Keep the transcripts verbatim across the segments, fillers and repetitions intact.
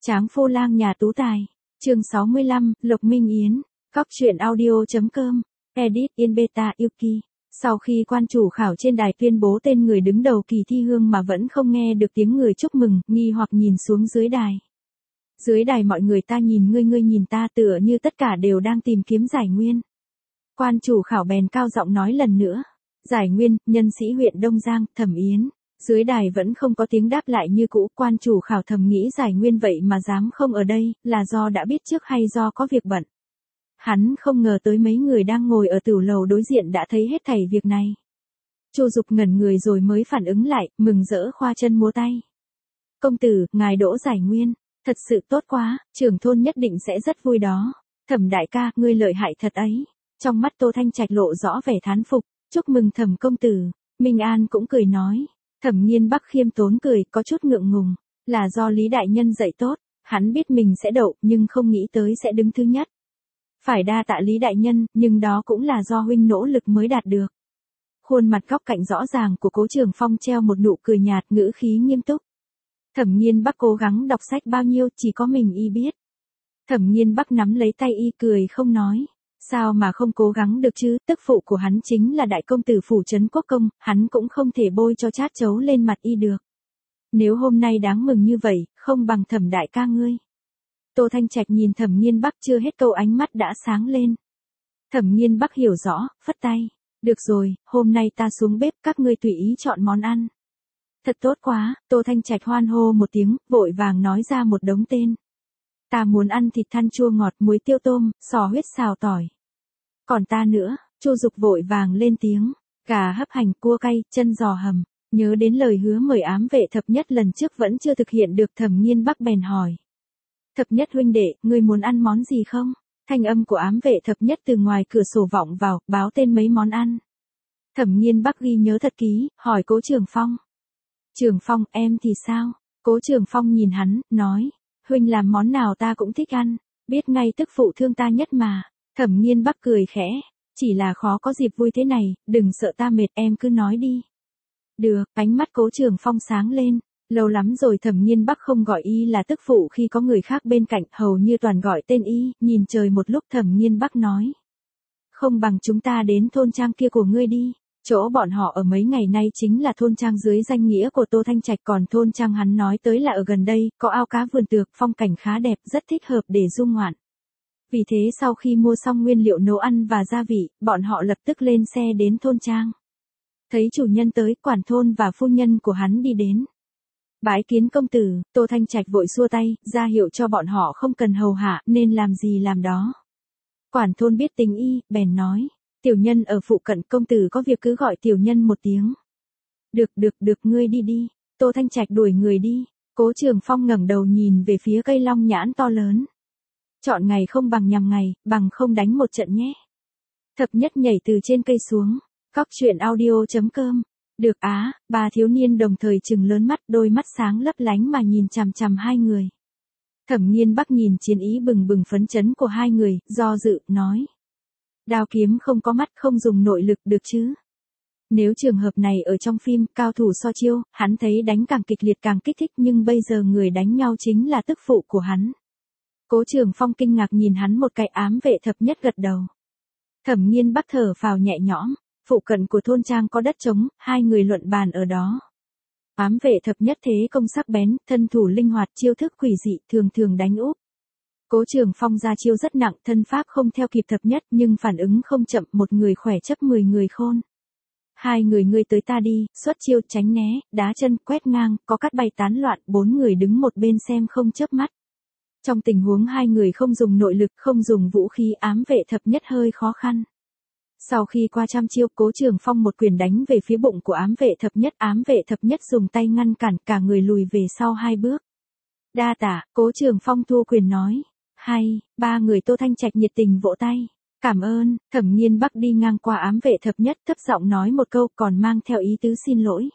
Tráng phô lang nhà tú tài. Chương sáu mươi lăm, Lộc Minh Yến. Cóc truyện audio.com. Edit in beta Yuki. Sau khi quan chủ khảo trên đài tuyên bố tên người đứng đầu kỳ thi hương mà vẫn không nghe được tiếng người chúc mừng, nghi hoặc nhìn xuống dưới đài. Dưới đài mọi người ta nhìn ngươi ngươi nhìn ta tựa như tất cả đều đang tìm kiếm giải nguyên. Quan chủ khảo bèn cao giọng nói lần nữa. Giải nguyên, nhân sĩ huyện Đông Giang, Thẩm Yến. Dưới đài vẫn không có tiếng đáp lại như cũ, quan chủ khảo thầm nghĩ giải nguyên vậy mà dám không ở đây, là do đã biết trước hay do có việc bận. Hắn không ngờ tới mấy người đang ngồi ở tửu lầu đối diện đã thấy hết thảy việc này. Chu Dục ngẩn người rồi mới phản ứng lại, mừng rỡ khoa chân múa tay. Công tử, ngài đỗ giải nguyên, thật sự tốt quá, trưởng thôn nhất định sẽ rất vui đó. Thẩm đại ca, ngươi lợi hại thật ấy. Trong mắt Tô Thanh Trạch lộ rõ vẻ thán phục, chúc mừng Thẩm công tử. Minh An cũng cười nói. Thẩm Nghiên Bắc khiêm tốn cười, có chút ngượng ngùng, là do Lý đại nhân dạy tốt, hắn biết mình sẽ đậu, nhưng không nghĩ tới sẽ đứng thứ nhất. Phải đa tạ Lý đại nhân, nhưng đó cũng là do huynh nỗ lực mới đạt được. Khuôn mặt góc cạnh rõ ràng của Cố Trường Phong treo một nụ cười nhạt, ngữ khí nghiêm túc. Thẩm Nghiên Bắc cố gắng đọc sách bao nhiêu, chỉ có mình y biết. Thẩm Nghiên Bắc nắm lấy tay y cười không nói. Sao mà không cố gắng được chứ, tức phụ của hắn chính là đại công tử phủ trấn quốc công, hắn cũng không thể bôi cho chát chấu lên mặt y được. Nếu hôm nay đáng mừng như vậy, không bằng Thẩm đại ca ngươi. Tô Thanh Trạch nhìn Thẩm Nghiên Bắc chưa hết câu ánh mắt đã sáng lên. Thẩm Nghiên Bắc hiểu rõ, phất tay. Được rồi, hôm nay ta xuống bếp, các ngươi tùy ý chọn món ăn. Thật tốt quá, Tô Thanh Trạch hoan hô một tiếng, vội vàng nói ra một đống tên. Ta muốn ăn thịt than chua ngọt, muối tiêu tôm, sò huyết xào tỏi. Còn ta nữa, Chu Dục vội vàng lên tiếng, gà hấp hành, cua cay, chân giò hầm. Nhớ đến lời hứa mời ám vệ thập nhất lần trước vẫn chưa thực hiện được, Thẩm Nghiên Bắc bèn hỏi. Thập nhất huynh đệ, ngươi muốn ăn món gì không? Thanh âm của ám vệ thập nhất từ ngoài cửa sổ vọng vào, báo tên mấy món ăn. Thẩm Nghiên Bắc ghi nhớ thật kỹ, hỏi Cố Trường Phong. Trường Phong, em thì sao? Cố Trường Phong nhìn hắn, nói. Huynh làm món nào ta cũng thích ăn, biết ngay tức phụ thương ta nhất mà. Thẩm Nghiên Bắc cười khẽ, chỉ là khó có dịp vui thế này, đừng sợ ta mệt, em cứ nói đi. Được, ánh mắt Cố Trường Phong sáng lên, lâu lắm rồi Thẩm Nghiên Bắc không gọi y là tức phụ khi có người khác bên cạnh, hầu như toàn gọi tên y, nhìn trời một lúc Thẩm Nghiên Bắc nói. Không bằng chúng ta đến thôn trang kia của ngươi đi. Chỗ bọn họ ở mấy ngày nay chính là thôn trang dưới danh nghĩa của Tô Thanh Trạch, còn thôn trang hắn nói tới là ở gần đây, có ao cá vườn tược, phong cảnh khá đẹp, rất thích hợp để du ngoạn. Vì thế sau khi mua xong nguyên liệu nấu ăn và gia vị, bọn họ lập tức lên xe đến thôn trang. Thấy chủ nhân tới, quản thôn và phu nhân của hắn đi đến. Bái kiến công tử, Tô Thanh Trạch vội xua tay, ra hiệu cho bọn họ không cần hầu hạ, nên làm gì làm đó. Quản thôn biết tính y, bèn nói. Tiểu nhân ở phụ cận, công tử có việc cứ gọi tiểu nhân một tiếng. Được được được, ngươi đi đi. Tô Thanh Trạch đuổi người đi. Cố Trường Phong ngẩng đầu nhìn về phía cây long nhãn to lớn. Chọn ngày không bằng nhằm ngày, bằng không đánh một trận nhé. Thập nhất nhảy từ trên cây xuống. Cóc truyện audio.com. Được á, ba thiếu niên đồng thời trừng lớn mắt, đôi mắt sáng lấp lánh mà nhìn chằm chằm hai người. Thẩm Nghiên Bắc nhìn chiến ý bừng bừng phấn chấn của hai người, do dự, nói. Đao kiếm không có mắt, không dùng nội lực được chứ. Nếu trường hợp này ở trong phim, cao thủ so chiêu, hắn thấy đánh càng kịch liệt càng kích thích, nhưng bây giờ người đánh nhau chính là tức phụ của hắn. Cố Trường Phong kinh ngạc nhìn hắn một cái, ám vệ thập nhất gật đầu. Thẩm Nghiên Bắc thở phào nhẹ nhõm, phụ cận của thôn trang có đất trống, hai người luận bàn ở đó. Ám vệ thập nhất thế công sắc bén, thân thủ linh hoạt, chiêu thức quỷ dị, thường thường đánh úp. Cố Trường Phong ra chiêu rất nặng, thân pháp không theo kịp thập nhất, nhưng phản ứng không chậm, một người khỏe chấp mười người khôn. Hai người ngươi tới ta đi, xuất chiêu, tránh né, đá chân, quét ngang, có cát bay tán loạn, bốn người đứng một bên xem không chớp mắt. Trong tình huống hai người không dùng nội lực, không dùng vũ khí, ám vệ thập nhất hơi khó khăn. Sau khi qua trăm chiêu, Cố Trường Phong một quyền đánh về phía bụng của ám vệ thập nhất, ám vệ thập nhất dùng tay ngăn cản, cả người lùi về sau hai bước. Đa tạ, Cố Trường Phong thua quyền nói. Hay, ba người Tô Thanh Trạch nhiệt tình vỗ tay. Cảm ơn. Thẩm Nghiên Bắc đi ngang qua ám vệ thập nhất, thấp giọng nói một câu, còn mang theo ý tứ xin lỗi.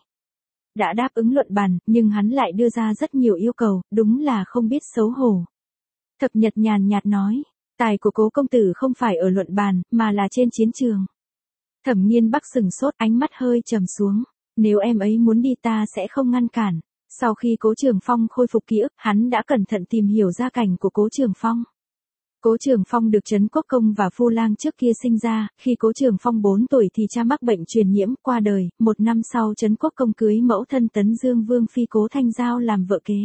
Đã đáp ứng luận bàn, nhưng hắn lại đưa ra rất nhiều yêu cầu, đúng là không biết xấu hổ. Thập Nhật nhàn nhạt nói, tài của Cố công tử không phải ở luận bàn, mà là trên chiến trường. Thẩm Nghiên Bắc sừng sốt, ánh mắt hơi trầm xuống. Nếu em ấy muốn đi ta sẽ không ngăn cản. Sau khi Cố Trường Phong khôi phục ký ức, hắn đã cẩn thận tìm hiểu gia cảnh của Cố Trường Phong. Cố Trường Phong được Trấn Quốc Công và Phu Lang trước kia sinh ra, khi Cố Trường Phong bốn tuổi thì cha mắc bệnh truyền nhiễm qua đời, một năm sau Trấn Quốc Công cưới mẫu thân Tấn Dương Vương Phi Cố Thanh Giao làm vợ kế.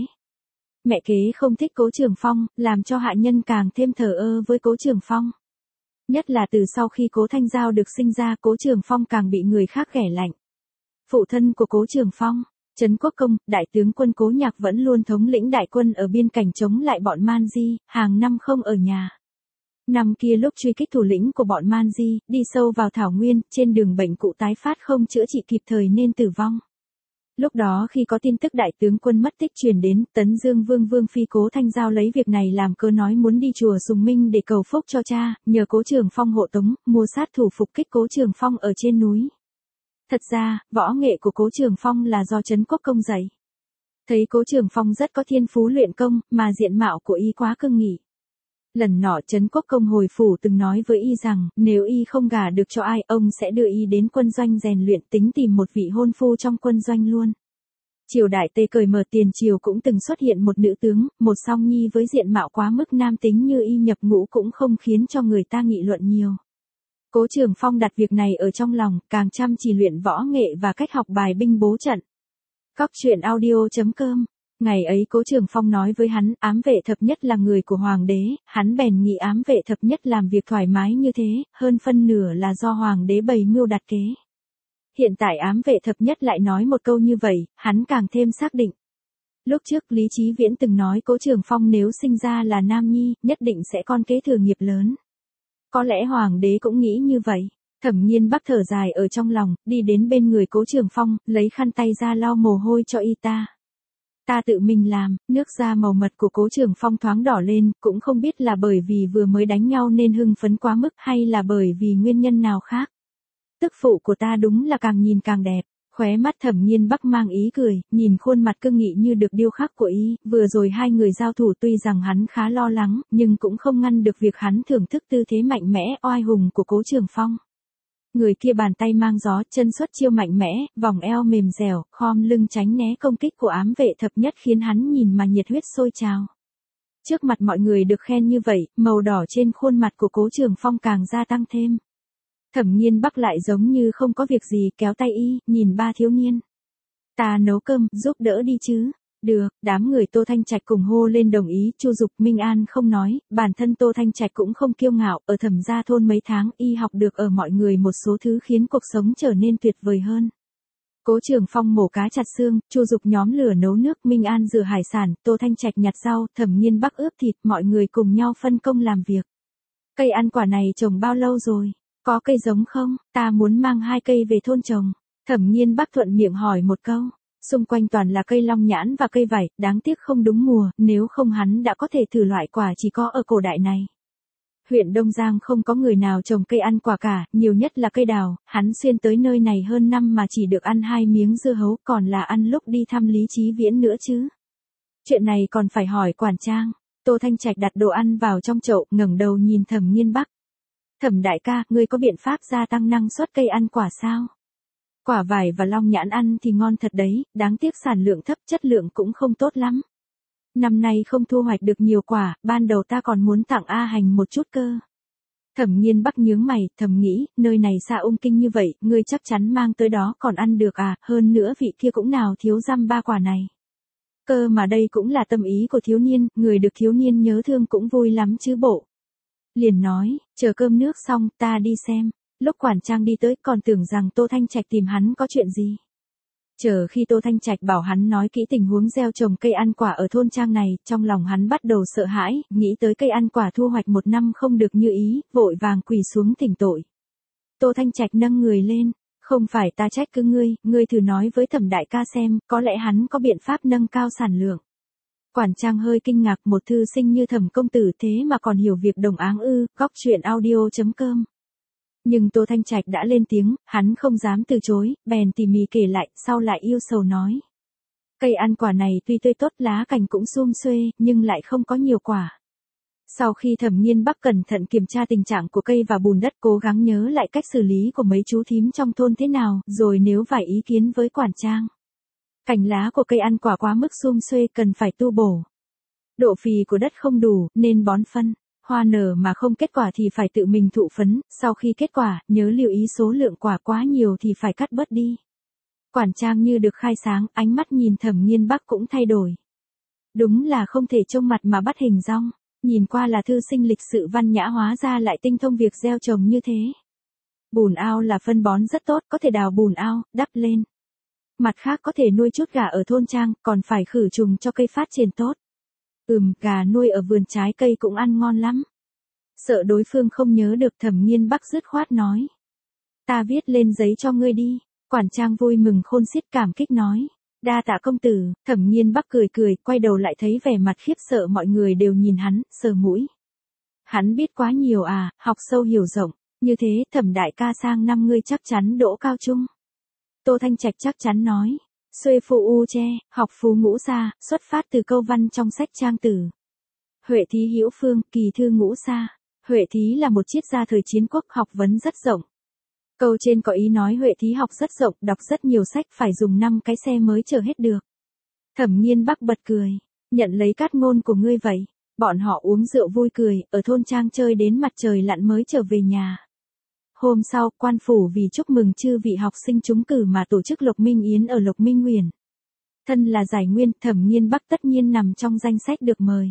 Mẹ kế không thích Cố Trường Phong, làm cho hạ nhân càng thêm thờ ơ với Cố Trường Phong. Nhất là từ sau khi Cố Thanh Giao được sinh ra, Cố Trường Phong càng bị người khác ghẻ lạnh. Phụ thân của Cố Trường Phong, Trấn Quốc Công, đại tướng quân Cố Nhạc vẫn luôn thống lĩnh đại quân ở biên cảnh chống lại bọn Man Di, hàng năm không ở nhà. Năm kia lúc truy kích thủ lĩnh của bọn Man Di, đi sâu vào thảo nguyên, trên đường bệnh cụ tái phát không chữa trị kịp thời nên tử vong. Lúc đó khi có tin tức đại tướng quân mất tích truyền đến, Tấn Dương Vương Vương Phi Cố Thanh Giao lấy việc này làm cớ nói muốn đi chùa Sùng Minh để cầu phúc cho cha, nhờ Cố Trường Phong hộ tống, mua sát thủ phục kích Cố Trường Phong ở trên núi. Thật ra, võ nghệ của Cố Trường Phong là do Trấn Quốc Công dạy. Thấy Cố Trường Phong rất có thiên phú luyện công, mà diện mạo của y quá cương nghị. Lần nọ Trấn Quốc Công hồi phủ từng nói với y rằng, nếu y không gả được cho ai, ông sẽ đưa y đến quân doanh rèn luyện, tính tìm một vị hôn phu trong quân doanh luôn. Triều đại Tây cởi mở tiền triều cũng từng xuất hiện một nữ tướng, một song nhi với diện mạo quá mức nam tính như y nhập ngũ cũng không khiến cho người ta nghị luận nhiều. Cố Trường Phong đặt việc này ở trong lòng, càng chăm chỉ luyện võ nghệ và cách học bài binh bố trận. Cóc truyện audio chấm com. Ngày ấy Cố Trường Phong nói với hắn, ám vệ thập nhất là người của hoàng đế, hắn bèn nghĩ ám vệ thập nhất làm việc thoải mái như thế, hơn phân nửa là do hoàng đế bày mưu đặt kế. Hiện tại ám vệ thập nhất lại nói một câu như vậy, hắn càng thêm xác định. Lúc trước Lý Chí Viễn từng nói Cố Trường Phong nếu sinh ra là nam nhi, nhất định sẽ con kế thừa nghiệp lớn. Có lẽ hoàng đế cũng nghĩ như vậy. Thẩm Nghiên Bắc thở dài ở trong lòng, đi đến bên người Cố Trường Phong, lấy khăn tay ra lau mồ hôi cho y ta. Ta tự mình làm, nước da màu mật của Cố Trường Phong thoáng đỏ lên, cũng không biết là bởi vì vừa mới đánh nhau nên hưng phấn quá mức hay là bởi vì nguyên nhân nào khác. Tức phụ của ta đúng là càng nhìn càng đẹp. Khóe mắt Thẩm Nghiên Bắc mang ý cười, nhìn khuôn mặt cương nghị như được điêu khắc của y, vừa rồi hai người giao thủ tuy rằng hắn khá lo lắng, nhưng cũng không ngăn được việc hắn thưởng thức tư thế mạnh mẽ, oai hùng của Cố Trường Phong. Người kia bàn tay mang gió, chân xuất chiêu mạnh mẽ, vòng eo mềm dẻo, khom lưng tránh né công kích của ám vệ thập nhất khiến hắn nhìn mà nhiệt huyết sôi trào. Trước mặt mọi người được khen như vậy, màu đỏ trên khuôn mặt của Cố Trường Phong càng gia tăng thêm. Thẩm Nghiên Bắc lại giống như không có việc gì kéo tay y, nhìn ba thiếu niên. Ta nấu cơm, giúp đỡ đi chứ. Được, đám người Tô Thanh Trạch cùng hô lên đồng ý, Chu Dục Minh An không nói, bản thân Tô Thanh Trạch cũng không kiêu ngạo, ở Thẩm gia thôn mấy tháng y học được ở mọi người một số thứ khiến cuộc sống trở nên tuyệt vời hơn. Cố Trường Phong mổ cá chặt xương, Chu Dục nhóm lửa nấu nước, Minh An rửa hải sản, Tô Thanh Trạch nhặt rau, Thẩm Nghiên Bắc ướp thịt, mọi người cùng nhau phân công làm việc. Cây ăn quả này trồng bao lâu rồi? Có cây giống không? Ta muốn mang hai cây về thôn trồng. Thẩm Nghiên Bắc thuận miệng hỏi một câu. Xung quanh toàn là cây long nhãn và cây vải, đáng tiếc không đúng mùa, nếu không hắn đã có thể thử loại quả chỉ có ở cổ đại này. Huyện Đông Giang không có người nào trồng cây ăn quả cả, nhiều nhất là cây đào, hắn xuyên tới nơi này hơn năm mà chỉ được ăn hai miếng dưa hấu, còn là ăn lúc đi thăm Lý Chí Viễn nữa chứ. Chuyện này còn phải hỏi quản trang. Tô Thanh Trạch đặt đồ ăn vào trong chậu, ngẩng đầu nhìn Thẩm Nghiên Bắc. Thẩm đại ca, ngươi có biện pháp gia tăng năng suất cây ăn quả sao? Quả vải và long nhãn ăn thì ngon thật đấy, đáng tiếc sản lượng thấp, chất lượng cũng không tốt lắm. Năm nay không thu hoạch được nhiều quả, ban đầu ta còn muốn tặng A Hành một chút cơ. Thẩm Nghiên Bắc nhướng mày, thầm nghĩ, nơi này xa ung kinh như vậy, ngươi chắc chắn mang tới đó còn ăn được à, hơn nữa vị kia cũng nào thiếu dăm ba quả này. Cơ mà đây cũng là tâm ý của thiếu niên, người được thiếu niên nhớ thương cũng vui lắm chứ bộ. Liền nói, chờ cơm nước xong, ta đi xem. Lúc quản trang đi tới còn tưởng rằng Tô Thanh Trạch tìm hắn có chuyện gì. Chờ khi Tô Thanh Trạch bảo hắn nói kỹ tình huống gieo trồng cây ăn quả ở thôn trang này, trong lòng hắn bắt đầu sợ hãi, nghĩ tới cây ăn quả thu hoạch một năm không được như ý, vội vàng quỳ xuống thỉnh tội. Tô Thanh Trạch nâng người lên, không phải ta trách cứ ngươi, ngươi thử nói với Thẩm đại ca xem, có lẽ hắn có biện pháp nâng cao sản lượng. Quản trang hơi kinh ngạc, một thư sinh như Thẩm công tử thế mà còn hiểu việc đồng áng ư, cóc truyện audio chấm com. Nhưng Tô Thanh Trạch đã lên tiếng, hắn không dám từ chối, bèn tỉ mỉ kể lại, sau lại yêu sầu nói. Cây ăn quả này tuy tươi tốt, lá cành cũng sum xuê, nhưng lại không có nhiều quả. Sau khi Thẩm Nghiên Bắc cẩn thận kiểm tra tình trạng của cây và bùn đất, cố gắng nhớ lại cách xử lý của mấy chú thím trong thôn thế nào, rồi nếu vài ý kiến với quản trang. Cành lá của cây ăn quả quá mức sum xuê cần phải tu bổ. Độ phì của đất không đủ, nên bón phân. Hoa nở mà không kết quả thì phải tự mình thụ phấn, sau khi kết quả, nhớ lưu ý số lượng quả quá nhiều thì phải cắt bớt đi. Quản trang như được khai sáng, ánh mắt nhìn Thẩm Nghiên Bắc cũng thay đổi. Đúng là không thể trông mặt mà bắt hình dong, nhìn qua là thư sinh lịch sự văn nhã hóa ra lại tinh thông việc gieo trồng như thế. Bùn ao là phân bón rất tốt, có thể đào bùn ao, đắp lên. Mặt khác có thể nuôi chút gà ở thôn trang, còn phải khử trùng cho cây phát triển tốt. Ừm, gà nuôi ở vườn trái cây cũng ăn ngon lắm. Sợ đối phương không nhớ được, Thẩm Nghiên Bắc dứt khoát nói. Ta viết lên giấy cho ngươi đi. Quản trang vui mừng khôn xiết cảm kích nói. Đa tạ công tử. Thẩm Nghiên Bắc cười cười, quay đầu lại thấy vẻ mặt khiếp sợ mọi người đều nhìn hắn, sờ mũi. Hắn biết quá nhiều à, học sâu hiểu rộng. Như thế, Thẩm đại ca sang năm ngươi chắc chắn đỗ cao trung. Tô Thanh Trạch chắc chắn nói. Xuê phụ u che, học phú ngũ xa, xuất phát từ câu văn trong sách trang tử. Huệ thí hữu phương, kỳ thư ngũ xa. Huệ thí là một triết gia thời chiến quốc, học vấn rất rộng. Câu trên có ý nói Huệ thí học rất rộng, đọc rất nhiều sách, phải dùng năm cái xe mới chở hết được. Thẩm Nghiên Bắc bật cười, nhận lấy cát ngôn của ngươi vậy. Bọn họ uống rượu vui cười, ở thôn trang chơi đến mặt trời lặn mới trở về nhà. Hôm sau, quan phủ vì chúc mừng chư vị học sinh trúng cử mà tổ chức Lộc Minh Yến ở Lộc Minh Uyển. Thân là giải nguyên, Thẩm Nghiên Bắc tất nhiên nằm trong danh sách được mời.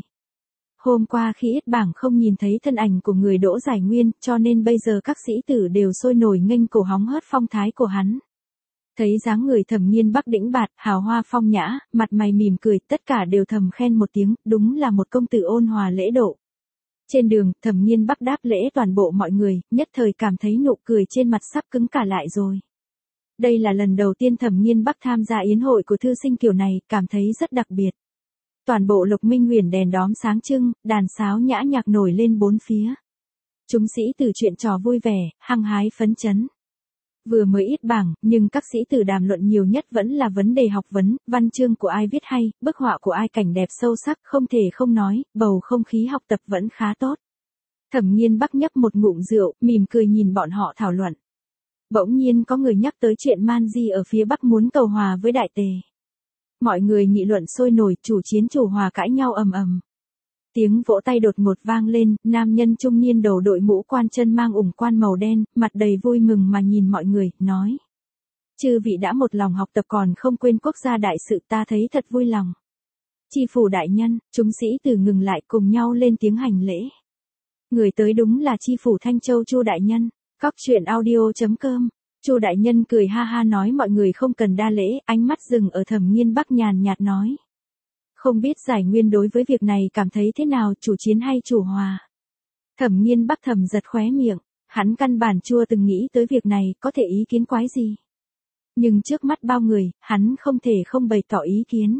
Hôm qua khi yết bảng không nhìn thấy thân ảnh của người đỗ giải nguyên, cho nên bây giờ các sĩ tử đều sôi nổi nghênh cổ hóng hớt phong thái của hắn. Thấy dáng người Thẩm Nghiên Bắc đĩnh bạt, hào hoa phong nhã, mặt mày mỉm cười, tất cả đều thầm khen một tiếng, đúng là một công tử ôn hòa lễ độ. Trên đường, Thẩm Nghiên Bắc đáp lễ toàn bộ mọi người, nhất thời cảm thấy nụ cười trên mặt sắp cứng cả lại rồi. Đây là lần đầu tiên Thẩm Nghiên Bắc tham gia yến hội của thư sinh kiểu này, cảm thấy rất đặc biệt. Toàn bộ Lộc Minh Uyển đèn đóm sáng trưng, đàn sáo nhã nhạc nổi lên bốn phía. Chúng sĩ tử chuyện trò vui vẻ, hăng hái phấn chấn. Vừa mới yết bảng, nhưng các sĩ tử đàm luận nhiều nhất vẫn là vấn đề học vấn, văn chương của ai viết hay, bức họa của ai cảnh đẹp sâu sắc, không thể không nói, bầu không khí học tập vẫn khá tốt. Thẩm Nghiên Bắc nhấp một ngụm rượu, mỉm cười nhìn bọn họ thảo luận. Bỗng nhiên có người nhắc tới chuyện Man Di ở phía Bắc muốn cầu hòa với Đại Tề. Mọi người nghị luận sôi nổi, chủ chiến chủ hòa cãi nhau ầm ầm. Tiếng vỗ tay đột ngột vang lên, nam nhân trung niên đầu đội mũ quan chân mang ủng quan màu đen, mặt đầy vui mừng mà nhìn mọi người, nói. Chư vị đã một lòng học tập còn không quên quốc gia đại sự, ta thấy thật vui lòng. Chi phủ đại nhân, chúng sĩ tử ngừng lại cùng nhau lên tiếng hành lễ. Người tới đúng là chi phủ Thanh Châu Chu đại nhân. Cóc truyện audio chấm com. Chu đại nhân cười ha ha nói mọi người không cần đa lễ, ánh mắt dừng ở Thẩm Nghiên Bắc nhàn nhạt nói. Không biết giải nguyên đối với việc này cảm thấy thế nào, chủ chiến hay chủ hòa? Thẩm Nghiên Bắc thầm giật khóe miệng, hắn căn bản chưa từng nghĩ tới việc này, có thể ý kiến quái gì. Nhưng trước mắt bao người, hắn không thể không bày tỏ ý kiến.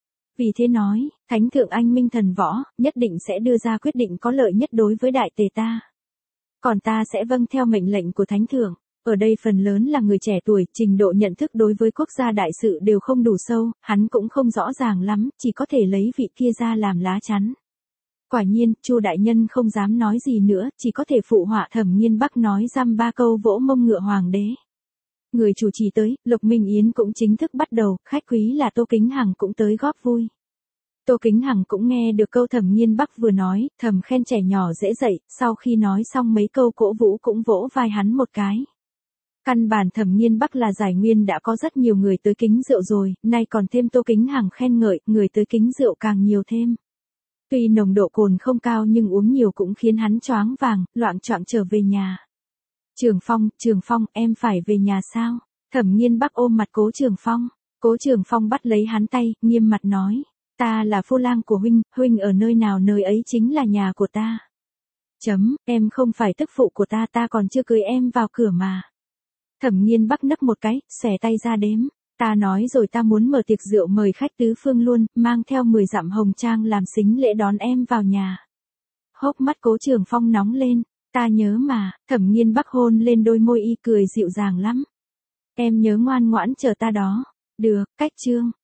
Vì thế nói, Thánh thượng anh minh thần võ, nhất định sẽ đưa ra quyết định có lợi nhất đối với Đại Tề ta. Còn ta sẽ vâng theo mệnh lệnh của Thánh thượng. Ở đây phần lớn là người trẻ tuổi, trình độ nhận thức đối với quốc gia đại sự đều không đủ sâu, hắn cũng không rõ ràng lắm, chỉ có thể lấy vị kia ra làm lá chắn. Quả nhiên, Chu đại nhân không dám nói gì nữa, chỉ có thể phụ họa. Thẩm Nghiên Bắc nói dăm ba câu vỗ mông ngựa hoàng đế. Người chủ trì tới, Lộc Minh Yến cũng chính thức bắt đầu, khách quý là Tô Kính Hằng cũng tới góp vui. Tô Kính Hằng cũng nghe được câu Thẩm Nghiên Bắc vừa nói, thầm khen trẻ nhỏ dễ dạy, sau khi nói xong mấy câu cổ vũ cũng vỗ vai hắn một cái. Căn bản Thẩm Nghiên Bắc là giải nguyên đã có rất nhiều người tới kính rượu rồi, nay còn thêm Tô Kính Hằng khen ngợi, người tới kính rượu càng nhiều thêm. Tuy nồng độ cồn không cao nhưng uống nhiều cũng khiến hắn choáng vàng, loạng choạng trở về nhà. Trường Phong, Trường Phong, em phải về nhà sao? Thẩm Nghiên Bắc ôm mặt Cố Trường Phong. Cố Trường Phong bắt lấy hắn tay, nghiêm mặt nói. Ta là phu lang của huynh, huynh ở nơi nào nơi ấy chính là nhà của ta. Chấm, em không phải tức phụ của ta, ta còn chưa cưới em vào cửa mà. Thẩm Nghiên Bắc nấc một cái, xòe tay ra đếm. Ta nói rồi ta muốn mở tiệc rượu mời khách tứ phương luôn, mang theo mười dặm hồng trang làm sính lễ đón em vào nhà. Hốc mắt Cố Trường Phong nóng lên, ta nhớ mà. Thẩm Nghiên Bắc hôn lên đôi môi y cười dịu dàng lắm. Em nhớ ngoan ngoãn chờ ta đó. Được, cách chương.